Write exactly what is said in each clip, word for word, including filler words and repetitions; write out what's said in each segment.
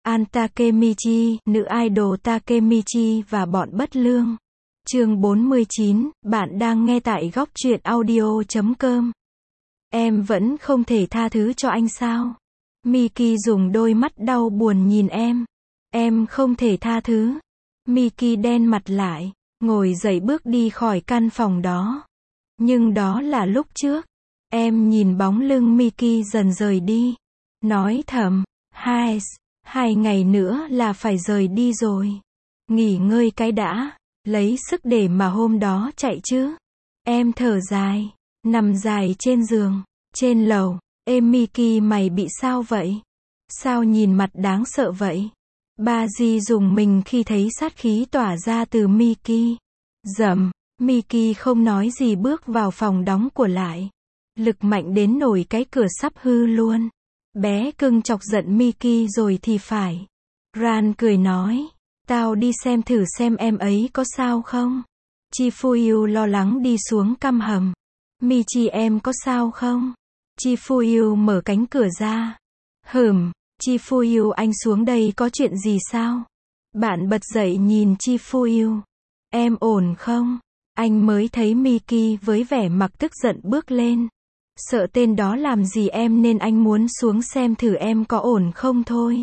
An Takemichi, nữ idol Takemichi và bọn bất lương. Chương bốn mươi chín, bạn đang nghe tại góc truyện audio chấm com. Em vẫn không thể tha thứ cho anh sao? Miki dùng đôi mắt đau buồn nhìn em. Em không thể tha thứ. Miki đen mặt lại, ngồi dậy bước đi khỏi căn phòng đó. Nhưng đó là lúc trước. Em nhìn bóng lưng Miki dần rời đi. Nói thầm, hai, hai ngày nữa là phải rời đi rồi. Nghỉ ngơi cái đã, lấy sức để mà hôm đó chạy chứ. Em thở dài, nằm dài trên giường, trên lầu. Ê Miki, mày bị sao vậy? Sao nhìn mặt đáng sợ vậy? Baji dùng mình khi thấy sát khí tỏa ra từ Miki. Dầm, Miki không nói gì bước vào phòng đóng cửa lại. Lực mạnh đến nổi cái cửa sắp hư luôn. Bé cưng chọc giận Miki rồi thì phải. Ran cười nói, tao đi xem thử xem em ấy có sao không. Chifuyu lo lắng đi xuống căm hầm. Michi, em có sao không? Chifuyu mở cánh cửa ra. Hừm, Chifuyu anh xuống đây có chuyện gì sao? Bạn bật dậy nhìn Chifuyu. Em ổn không? Anh mới thấy Miki với vẻ mặt tức giận bước lên. Sợ tên đó làm gì em nên anh muốn xuống xem thử em có ổn không thôi.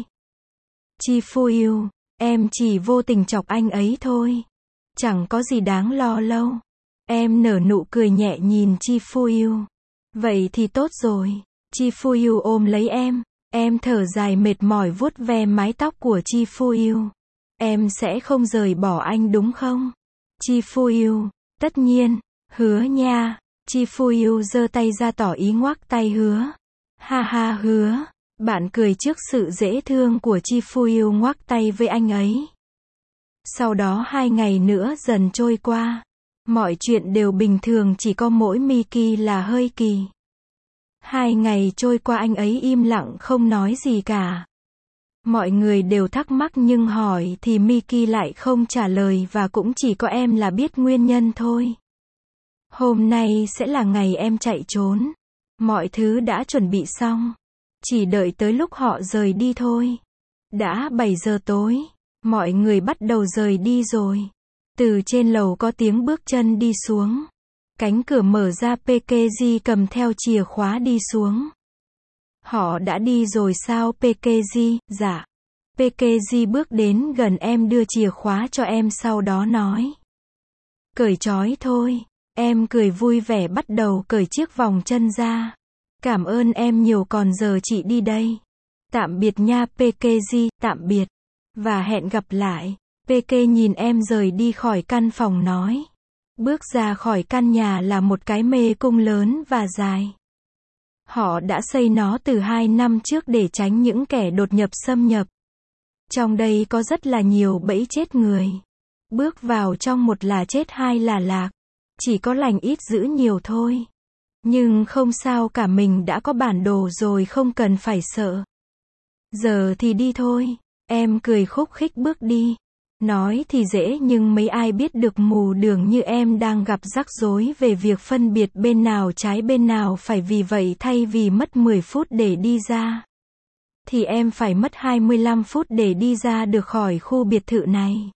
Chifuyu, em chỉ vô tình chọc anh ấy thôi. Chẳng có gì đáng lo lâu. Em nở nụ cười nhẹ nhìn Chifuyu. Vậy thì tốt rồi. Chifuyu ôm lấy em. Em thở dài mệt mỏi vuốt ve mái tóc của Chifuyu. Em sẽ không rời bỏ anh đúng không? Chifuyu, tất nhiên, hứa nha. Chifuyu giơ tay ra tỏ ý ngoắc tay hứa. Ha ha hứa. Bạn cười trước sự dễ thương của Chifuyu ngoắc tay với anh ấy. Sau đó hai ngày nữa dần trôi qua. Mọi chuyện đều bình thường, chỉ có mỗi Miki là hơi kỳ. Hai ngày trôi qua anh ấy im lặng không nói gì cả. Mọi người đều thắc mắc nhưng hỏi thì Miki lại không trả lời và cũng chỉ có em là biết nguyên nhân thôi. Hôm nay sẽ là ngày em chạy trốn. Mọi thứ đã chuẩn bị xong. Chỉ đợi tới lúc họ rời đi thôi. Đã bảy giờ tối. Mọi người bắt đầu rời đi rồi. Từ trên lầu có tiếng bước chân đi xuống. Cánh cửa mở ra, Pekeji cầm theo chìa khóa đi xuống. Họ đã đi rồi sao Pekeji? Dạ. Pekeji bước đến gần em đưa chìa khóa cho em sau đó nói. Cởi trói thôi. Em cười vui vẻ bắt đầu cởi chiếc vòng chân ra. Cảm ơn em nhiều, còn giờ chị đi đây. Tạm biệt nha Pekeji, tạm biệt. Và hẹn gặp lại. Peke nhìn em rời đi khỏi căn phòng nói. Bước ra khỏi căn nhà là một cái mê cung lớn và dài. Họ đã xây nó từ hai năm trước để tránh những kẻ đột nhập xâm nhập. Trong đây có rất là nhiều bẫy chết người. Bước vào trong một là chết, hai là lạc. Chỉ có lành ít dữ nhiều thôi. Nhưng không sao cả, mình đã có bản đồ rồi, không cần phải sợ. Giờ thì đi thôi. Em cười khúc khích bước đi. Nói thì dễ nhưng mấy ai biết được mù đường như em đang gặp rắc rối về việc phân biệt bên nào trái bên nào phải, vì vậy thay vì mất mười phút để đi ra, thì em phải mất hai mươi lăm phút để đi ra được khỏi khu biệt thự này.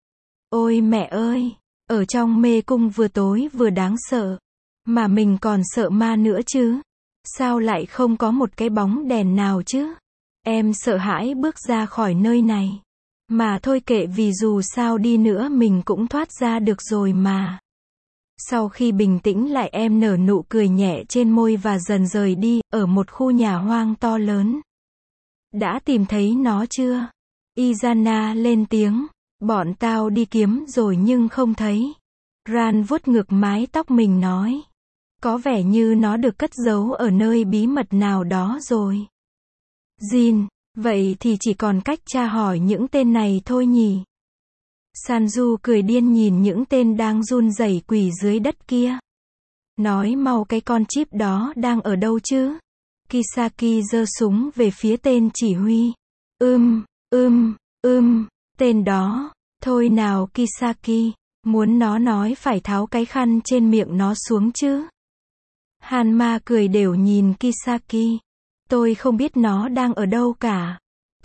Ôi mẹ ơi, ở trong mê cung vừa tối vừa đáng sợ. Mà mình còn sợ ma nữa chứ. Sao lại không có một cái bóng đèn nào chứ? Em sợ hãi bước ra khỏi nơi này. Mà thôi kệ, vì dù sao đi nữa mình cũng thoát ra được rồi mà. Sau khi bình tĩnh lại, em nở nụ cười nhẹ trên môi và dần rời đi, ở một khu nhà hoang to lớn. Đã tìm thấy nó chưa? Izana lên tiếng. Bọn tao đi kiếm rồi nhưng không thấy. Ran vuốt ngược mái tóc mình nói. Có vẻ như nó được cất giấu ở nơi bí mật nào đó rồi. Jin, vậy thì chỉ còn cách tra hỏi những tên này thôi nhỉ? Sanju cười điên nhìn những tên đang run rẩy quỳ dưới đất kia. Nói mau, cái con chip đó đang ở đâu chứ? Kisaki giơ súng về phía tên chỉ huy. Ưm, ưm, ưm, tên đó. Thôi nào Kisaki, muốn nó nói phải tháo cái khăn trên miệng nó xuống chứ. Hanma cười đều nhìn Kisaki. Tôi không biết nó đang ở đâu cả.